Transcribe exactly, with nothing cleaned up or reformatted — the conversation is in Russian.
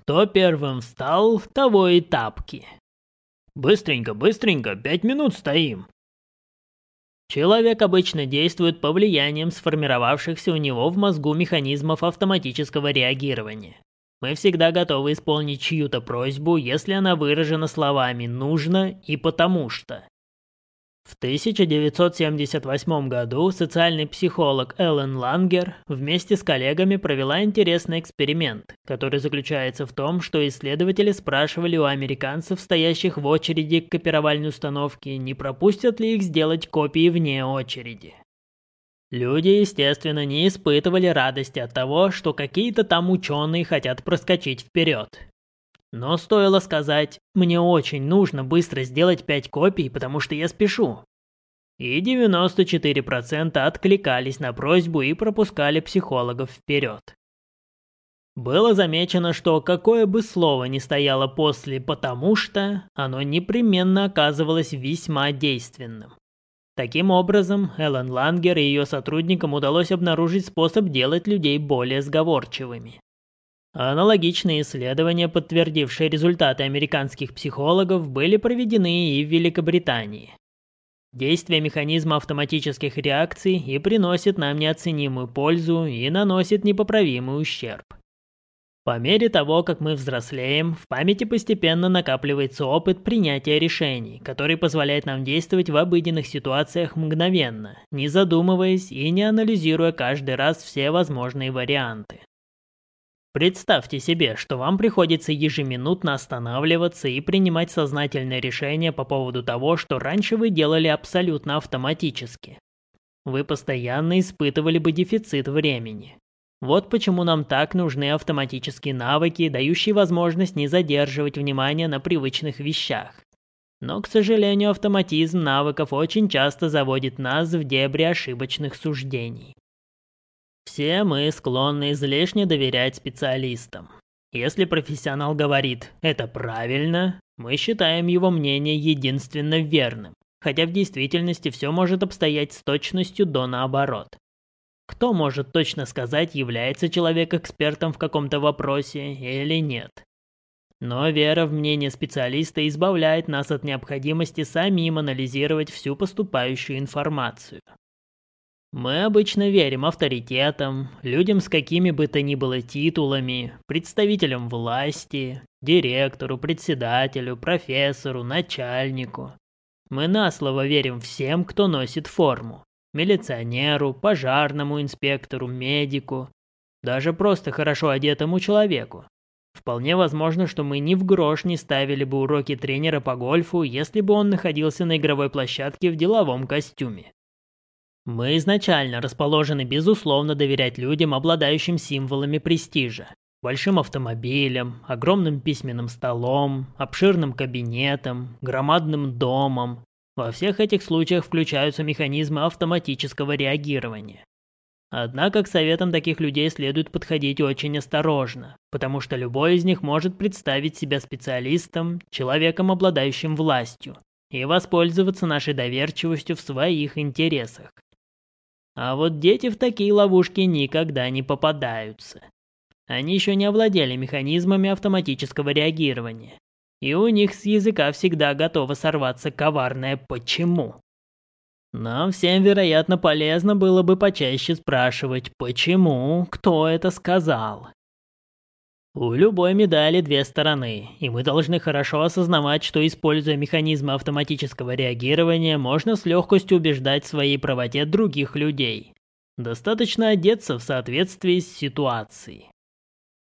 Кто первым встал, того и тапки. Быстренько, быстренько, пять минут стоим. Человек обычно действует по влиянием сформировавшихся у него в мозгу механизмов автоматического реагирования. Мы всегда готовы исполнить чью-то просьбу, если она выражена словами «нужно» и «потому что». В тысяча девятьсот семьдесят восьмом году социальный психолог Эллен Лангер вместе с коллегами провела интересный эксперимент, который заключается в том, что исследователи спрашивали у американцев, стоящих в очереди к копировальной установке, не пропустят ли их сделать копии вне очереди. Люди, естественно, не испытывали радости от того, что какие-то там ученые хотят проскочить вперед. Но стоило сказать «мне очень нужно быстро сделать пять копий, потому что я спешу». И девяносто четыре процента откликались на просьбу и пропускали психологов вперед. Было замечено, что какое бы слово ни стояло после «потому что», оно непременно оказывалось весьма действенным. Таким образом, Эллен Лангер и ее сотрудникам удалось обнаружить способ делать людей более сговорчивыми. Аналогичные исследования, подтвердившие результаты американских психологов, были проведены и в Великобритании. Действие механизма автоматических реакций и приносит нам неоценимую пользу, и наносит непоправимый ущерб. По мере того, как мы взрослеем, в памяти постепенно накапливается опыт принятия решений, который позволяет нам действовать в обыденных ситуациях мгновенно, не задумываясь и не анализируя каждый раз все возможные варианты. Представьте себе, что вам приходится ежеминутно останавливаться и принимать сознательные решения по поводу того, что раньше вы делали абсолютно автоматически. Вы постоянно испытывали бы дефицит времени. Вот почему нам так нужны автоматические навыки, дающие возможность не задерживать внимание на привычных вещах. Но, к сожалению, автоматизм навыков очень часто заводит нас в дебри ошибочных суждений. Все мы склонны излишне доверять специалистам. Если профессионал говорит «это правильно», мы считаем его мнение единственно верным, хотя в действительности все может обстоять с точностью до наоборот. Кто может точно сказать, является человек экспертом в каком-то вопросе или нет? Но вера в мнение специалиста избавляет нас от необходимости самим анализировать всю поступающую информацию. Мы обычно верим авторитетам, людям с какими бы то ни было титулами, представителям власти, директору, председателю, профессору, начальнику. Мы на слово верим всем, кто носит форму. Милиционеру, пожарному инспектору, медику, даже просто хорошо одетому человеку. Вполне возможно, что мы ни в грош не ставили бы уроки тренера по гольфу, если бы он находился на игровой площадке в деловом костюме. Мы изначально расположены безусловно доверять людям, обладающим символами престижа. Большим автомобилем, огромным письменным столом, обширным кабинетом, громадным домом. Во всех этих случаях включаются механизмы автоматического реагирования. Однако к советам таких людей следует подходить очень осторожно, потому что любой из них может представить себя специалистом, человеком, обладающим властью, и воспользоваться нашей доверчивостью в своих интересах. А вот дети в такие ловушки никогда не попадаются. Они еще не овладели механизмами автоматического реагирования. И у них с языка всегда готово сорваться коварное «почему?». Нам всем, вероятно, полезно было бы почаще спрашивать «почему?», «кто это сказал?». У любой медали две стороны, и мы должны хорошо осознавать, что, используя механизмы автоматического реагирования, можно с легкостью убеждать в своей правоте других людей. Достаточно одеться в соответствии с ситуацией.